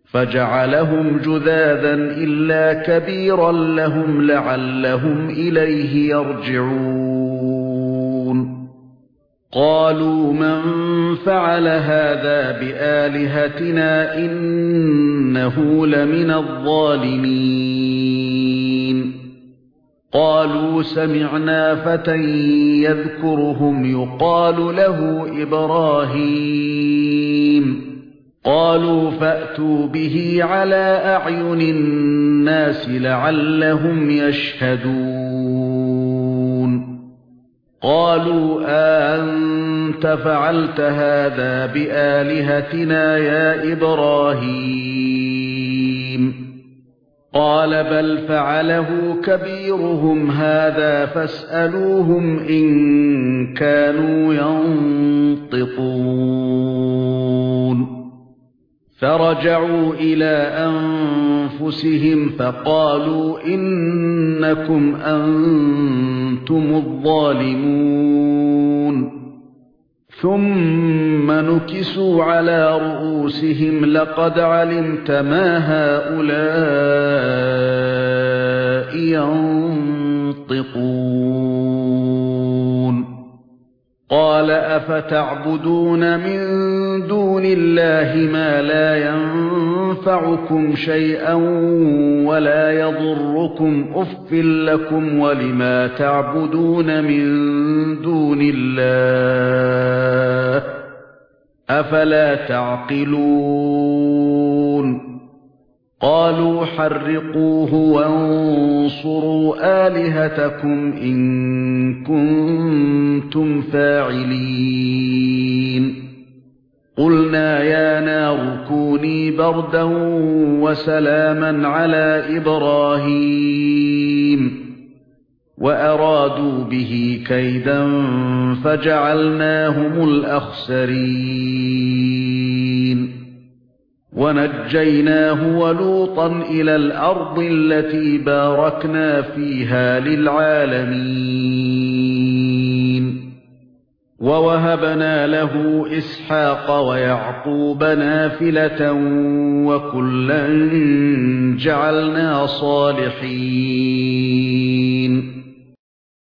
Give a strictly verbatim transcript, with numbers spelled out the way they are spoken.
فجعلهم جذاذا إلا كبيرا لهم لعلهم إليه يرجعون قالوا من فعل هذا بآلهتنا إنه لمن الظالمين قالوا سمعنا فتى يذكرهم يقال له إبراهيم قالوا فأتوا به على أعين الناس لعلهم يشهدون قالوا أأنت فعلت هذا بآلهتنا يا إبراهيم قال بل فعله كبيرهم هذا فاسألوهم إن كانوا ينطقون فرجعوا إلى أنفسهم فقالوا إنكم أنتم الظالمون ثم نكسوا على رؤوسهم لقد علمت ما هؤلاء ينطقون قال أفتعبدون من دون الله ما لا ينفعكم شيئا ولا يضركم أف لكم ولما تعبدون من دون الله أفلا تعقلون قالوا حرقوه وانصروا آلهتكم إن كنتم فاعلين قلنا يا نار كوني بردا وسلاما على إبراهيم وأرادوا به كيدا فجعلناهم الأخسرين ونجيناه ولوطا إلى الأرض التي باركنا فيها للعالمين ووهبنا له إسحاق ويعقوب نافلة وكلا جعلنا صالحين